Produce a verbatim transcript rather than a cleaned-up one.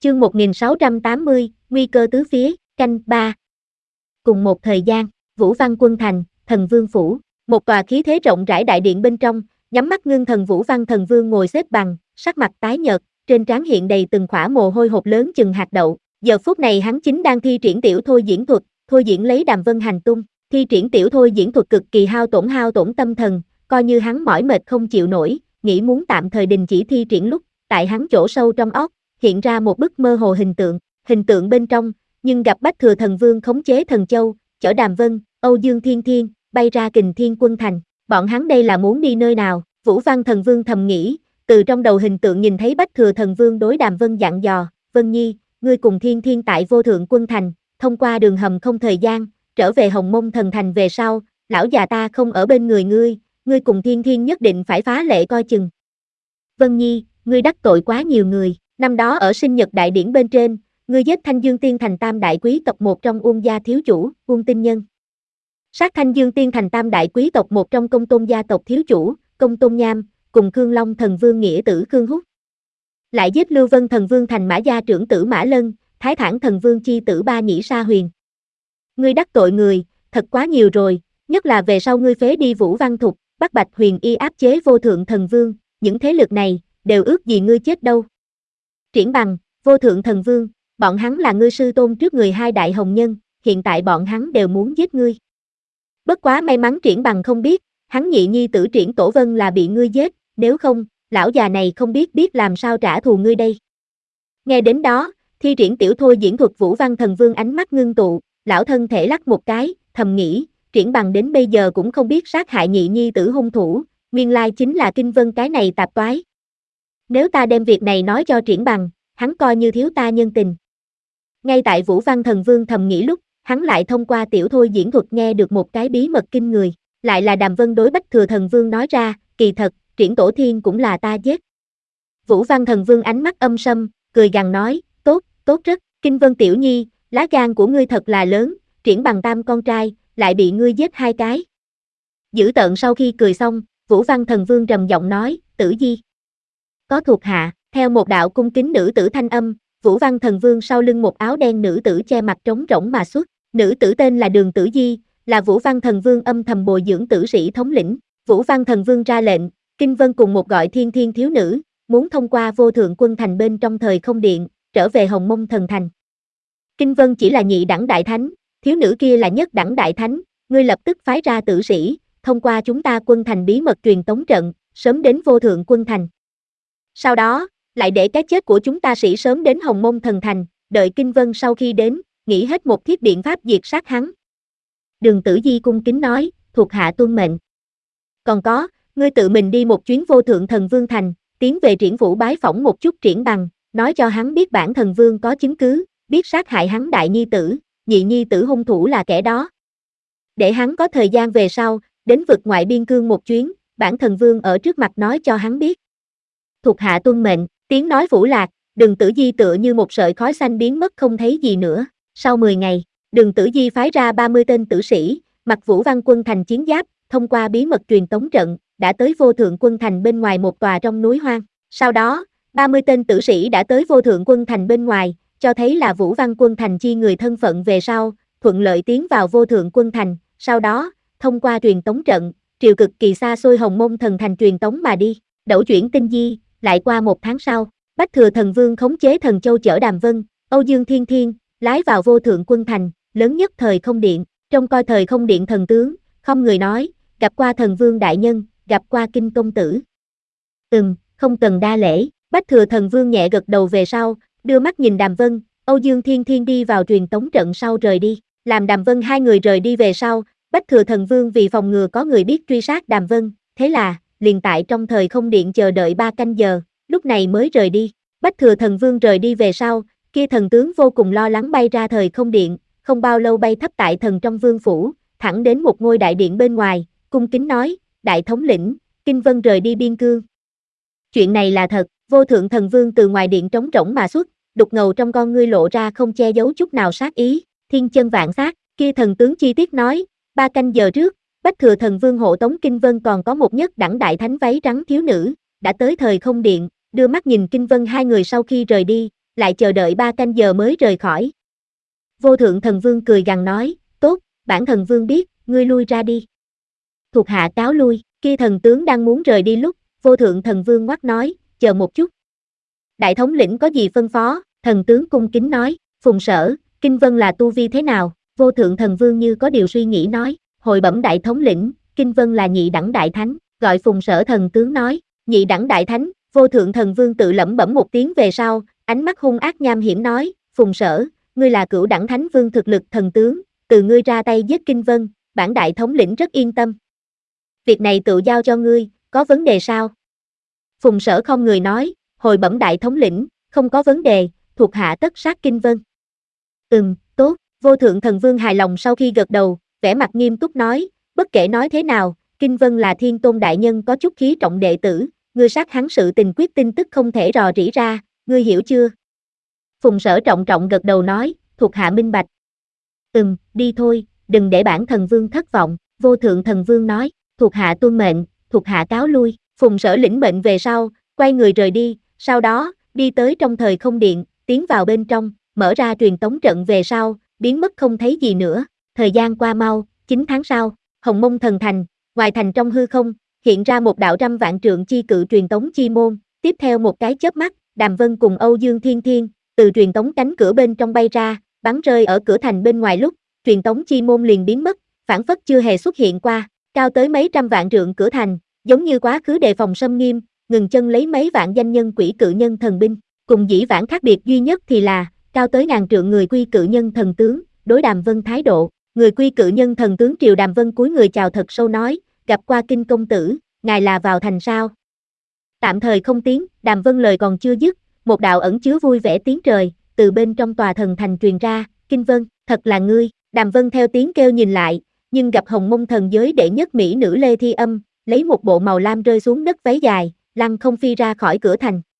Chương một nghìn sáu trăm tám mươi, nguy cơ tứ phía, canh ba. Cùng một thời gian, Vũ Văn Quân Thành, Thần Vương Phủ, một tòa khí thế rộng rãi đại điện bên trong, nhắm mắt ngưng thần Vũ Văn Thần Vương ngồi xếp bằng, sắc mặt tái nhợt, trên trán hiện đầy từng khỏa mồ hôi hột lớn chừng hạt đậu. Giờ phút này hắn chính đang thi triển tiểu thôi diễn thuật, thôi diễn lấy Đàm Vân hành tung. Thi triển tiểu thôi diễn thuật cực kỳ hao tổn hao tổn tâm thần, coi như hắn mỏi mệt không chịu nổi, nghĩ muốn tạm thời đình chỉ thi triển lúc, tại hắn chỗ sâu trong óc, hiện ra một bức mơ hồ hình tượng, hình tượng bên trong, nhưng gặp Bách Thừa Thần Vương khống chế Thần Châu, chở Đàm Vân, Âu Dương Thiên Thiên, bay ra Kình Thiên Quân Thành, bọn hắn đây là muốn đi nơi nào? Vũ Văn Thần Vương thầm nghĩ, từ trong đầu hình tượng nhìn thấy Bách Thừa Thần Vương đối Đàm Vân dặn dò, Vân Nhi, ngươi cùng Thiên Thiên tại Vô Thượng Quân Thành, thông qua đường hầm không thời gian, trở về Hồng Mông Thần Thành về sau, lão già ta không ở bên người ngươi, ngươi cùng Thiên Thiên nhất định phải phá lệ coi chừng. Vân Nhi, ngươi đắc tội quá nhiều người, năm đó ở sinh nhật đại điển bên trên, ngươi giết Thanh Dương Tiên Thành tam đại quý tộc một trong Uông gia thiếu chủ, Uông Tinh Nhân. Sát Thanh Dương Tiên Thành tam đại quý tộc một trong Công Tôn gia tộc thiếu chủ, Công Tôn Nham, cùng Khương Long Thần Vương nghĩa tử Khương Húc. Lại giết Lưu Vân Thần Vương thành Mã gia trưởng tử Mã Lân, Thái Thản Thần Vương chi tử Ba Nhĩ Sa Huyền. Ngươi đắc tội người, thật quá nhiều rồi, nhất là về sau ngươi phế đi Vũ Văn Thục, bắt Bạch Huyền Y áp chế Vô Thượng Thần Vương, những thế lực này, đều ước gì ngươi chết đâu. Triển Bằng, Vô Thượng Thần Vương, bọn hắn là ngươi sư tôn trước người hai đại hồng nhân, hiện tại bọn hắn đều muốn giết ngươi. Bất quá may mắn Triển Bằng không biết, hắn nhị nhi tử Triển Tổ Vân là bị ngươi giết, nếu không, lão già này không biết biết làm sao trả thù ngươi đây. Nghe đến đó, thi triển tiểu thôi diễn thuật Vũ Văn Thần Vương ánh mắt ngưng tụ, lão thân thể lắc một cái, thầm nghĩ, Triển Bằng đến bây giờ cũng không biết sát hại nhị nhi tử hung thủ, nguyên lai chính là Kinh Vân cái này tạp toái. Nếu ta đem việc này nói cho Triển Bằng, hắn coi như thiếu ta nhân tình. Ngay tại Vũ Văn Thần Vương thầm nghĩ lúc, hắn lại thông qua tiểu thôi diễn thuật nghe được một cái bí mật kinh người, lại là Đàm Vân đối Bách Thừa Thần Vương nói ra, kỳ thật, Triển Tổ Thiên cũng là ta giết. Vũ Văn Thần Vương ánh mắt âm sâm, cười gằn nói, tốt, tốt rất, Kinh Vân tiểu nhi, lá gan của ngươi thật là lớn, Triển Bằng tam con trai, lại bị ngươi giết hai cái. Dữ tợn sau khi cười xong, Vũ Văn Thần Vương trầm giọng nói, Tử Di. Có thuộc hạ, theo một đạo cung kính nữ tử thanh âm, Vũ Văn Thần Vương sau lưng một áo đen nữ tử che mặt trống rỗng mà xuất, nữ tử tên là Đường Tử Di, là Vũ Văn Thần Vương âm thầm bồi dưỡng tử sĩ thống lĩnh. Vũ Văn Thần Vương ra lệnh, Kinh Vân cùng một gọi Thiên Thiên thiếu nữ, muốn thông qua Vô Thượng Quân Thành bên trong thời không điện, trở về Hồng Mông Thần Thành. Kinh Vân chỉ là nhị đẳng đại thánh, thiếu nữ kia là nhất đẳng đại thánh, ngươi lập tức phái ra tử sĩ, thông qua chúng ta quân thành bí mật truyền tống trận, sớm đến Vô Thượng Quân Thành. Sau đó, lại để cái chết của chúng ta sĩ sớm đến Hồng Mông Thần Thành, đợi Kinh Vân sau khi đến, nghĩ hết một thiết biện pháp diệt sát hắn. Đường Tử Di cung kính nói, thuộc hạ tuân mệnh. Còn có, ngươi tự mình đi một chuyến Vô Thượng Thần Vương Thành, tiến về Triển Phủ bái phỏng một chút Triển Bằng, nói cho hắn biết bản thần vương có chứng cứ, biết sát hại hắn đại nhi tử, nhị nhi tử hung thủ là kẻ đó. Để hắn có thời gian về sau, đến vực ngoại biên cương một chuyến, bản thần vương ở trước mặt nói cho hắn biết. Thuộc hạ tuân mệnh, tiếng nói phủ lạc, Đường Tử Di tựa như một sợi khói xanh biến mất không thấy gì nữa. Sau mười ngày, Đường Tử Di phái ra ba mươi tên tử sĩ, mặc Vũ Văn Quân Thành chiến giáp, thông qua bí mật truyền tống trận, đã tới Vô Thượng Quân Thành bên ngoài một tòa trong núi hoang. Sau đó, ba mươi tên tử sĩ đã tới Vô Thượng Quân Thành bên ngoài, cho thấy là Vũ Văn Quân Thành chi người thân phận về sau, thuận lợi tiến vào Vô Thượng Quân Thành, sau đó, thông qua truyền tống trận, triều cực kỳ xa xôi Hồng Mông Thần Thành truyền tống mà đi. Đẩu chuyển tinh di, lại qua một tháng sau, Bách Thừa Thần Vương khống chế Thần Châu chở Đàm Vân, Âu Dương Thiên Thiên, lái vào Vô Thượng Quân Thành, lớn nhất thời không điện, trông coi thời không điện thần tướng, không người nói, gặp qua Thần Vương đại nhân, gặp qua Kinh công tử. Ừm, không cần đa lễ, Bách Thừa Thần Vương nhẹ gật đầu về sau, đưa mắt nhìn Đàm Vân, Âu Dương Thiên Thiên đi vào truyền tống trận sau rời đi, làm Đàm Vân hai người rời đi về sau, Bách Thừa Thần Vương vì phòng ngừa có người biết truy sát Đàm Vân, thế là, liền tại trong thời không điện chờ đợi ba canh giờ, lúc này mới rời đi. Bách Thừa Thần Vương rời đi về sau, kia thần tướng vô cùng lo lắng bay ra thời không điện, không bao lâu bay thấp tại thần trong vương phủ, thẳng đến một ngôi đại điện bên ngoài, cung kính nói, đại thống lĩnh, Kinh Vân rời đi biên cương. Chuyện này là thật, Vô Thượng Thần Vương từ ngoài điện trống rỗng mà xuất, đục ngầu trong con ngươi lộ ra không che giấu chút nào sát ý, thiên chân vạn sát, kia thần tướng chi tiết nói, ba canh giờ trước, Bách Thừa Thần Vương hộ tống Kinh Vân còn có một nhất đẳng đại thánh váy trắng thiếu nữ, đã tới thời không điện, đưa mắt nhìn Kinh Vân hai người sau khi rời đi, lại chờ đợi ba canh giờ mới rời khỏi. Vô thượng thần vương cười gằn nói, tốt, bản thần vương biết, ngươi lui ra đi. Thuộc hạ cáo lui, khi thần tướng đang muốn rời đi lúc, vô thượng thần vương ngoắc nói, chờ một chút. Đại thống lĩnh có gì phân phó, thần tướng cung kính nói, Phùng Sở, Kinh Vân là tu vi thế nào, vô thượng thần vương như có điều suy nghĩ nói, hồi bẩm đại thống lĩnh, Kinh Vân là nhị đẳng đại thánh, gọi Phùng Sở thần tướng nói, nhị đẳng đại thánh, vô thượng thần vương tự lẩm bẩm một tiếng về sau, ánh mắt hung ác nham hiểm nói, Phùng Sở, ngươi là cửu đẳng thánh vương thực lực thần tướng, từ ngươi ra tay giết Kinh Vân, bản đại thống lĩnh rất yên tâm. Việc này tự giao cho ngươi, có vấn đề sao? Phùng Sở không người nói, hồi bẩm đại thống lĩnh, không có vấn đề, thuộc hạ tất sát Kinh Vân. Ừm, tốt, vô thượng thần vương hài lòng sau khi gật đầu, vẻ mặt nghiêm túc nói, bất kể nói thế nào, Kinh Vân là thiên tôn đại nhân có chút khí trọng đệ tử, ngươi sát hắn sự tình quyết tin tức không thể rò rỉ ra, ngươi hiểu chưa? Phùng Sở trọng trọng gật đầu nói, thuộc hạ minh bạch. Ừm, đi thôi, đừng để bản thần vương thất vọng, vô thượng thần vương nói, thuộc hạ tuân mệnh, thuộc hạ cáo lui, Phùng Sở lĩnh mệnh về sau, quay người rời đi, sau đó, đi tới trong thời không điện, tiến vào bên trong, mở ra truyền tống trận về sau, biến mất không thấy gì nữa, thời gian qua mau, chín tháng sau, Hồng Mông Thần Thành, ngoài thành trong hư không, hiện ra một đạo trăm vạn trượng chi cự truyền tống chi môn, tiếp theo một cái chớp mắt, Đàm Vân cùng Âu Dương Thiên Thiên, từ truyền tống cánh cửa bên trong bay ra, bắn rơi ở cửa thành bên ngoài lúc, truyền tống chi môn liền biến mất, phản phất chưa hề xuất hiện qua, cao tới mấy trăm vạn trượng cửa thành, giống như quá khứ đề phòng xâm nghiêm, ngừng chân lấy mấy vạn danh nhân quỷ cự nhân thần binh, cùng dĩ vãng khác biệt duy nhất thì là, cao tới ngàn trượng người quy cự nhân thần tướng, đối Đàm Vân thái độ, người quy cự nhân thần tướng triều Đàm Vân cúi người chào thật sâu nói, gặp qua Kinh công tử, ngài là vào thành sao? Tạm thời không tiếng, Đàm Vân lời còn chưa dứt, một đạo ẩn chứa vui vẻ tiếng trời, từ bên trong tòa thần thành truyền ra, Kinh Vân, thật là ngươi, Đàm Vân theo tiếng kêu nhìn lại, nhưng gặp Hồng Mông thần giới đệ nhất mỹ nữ Lê Thi Âm, lấy một bộ màu lam rơi xuống đất váy dài, lăng không phi ra khỏi cửa thành,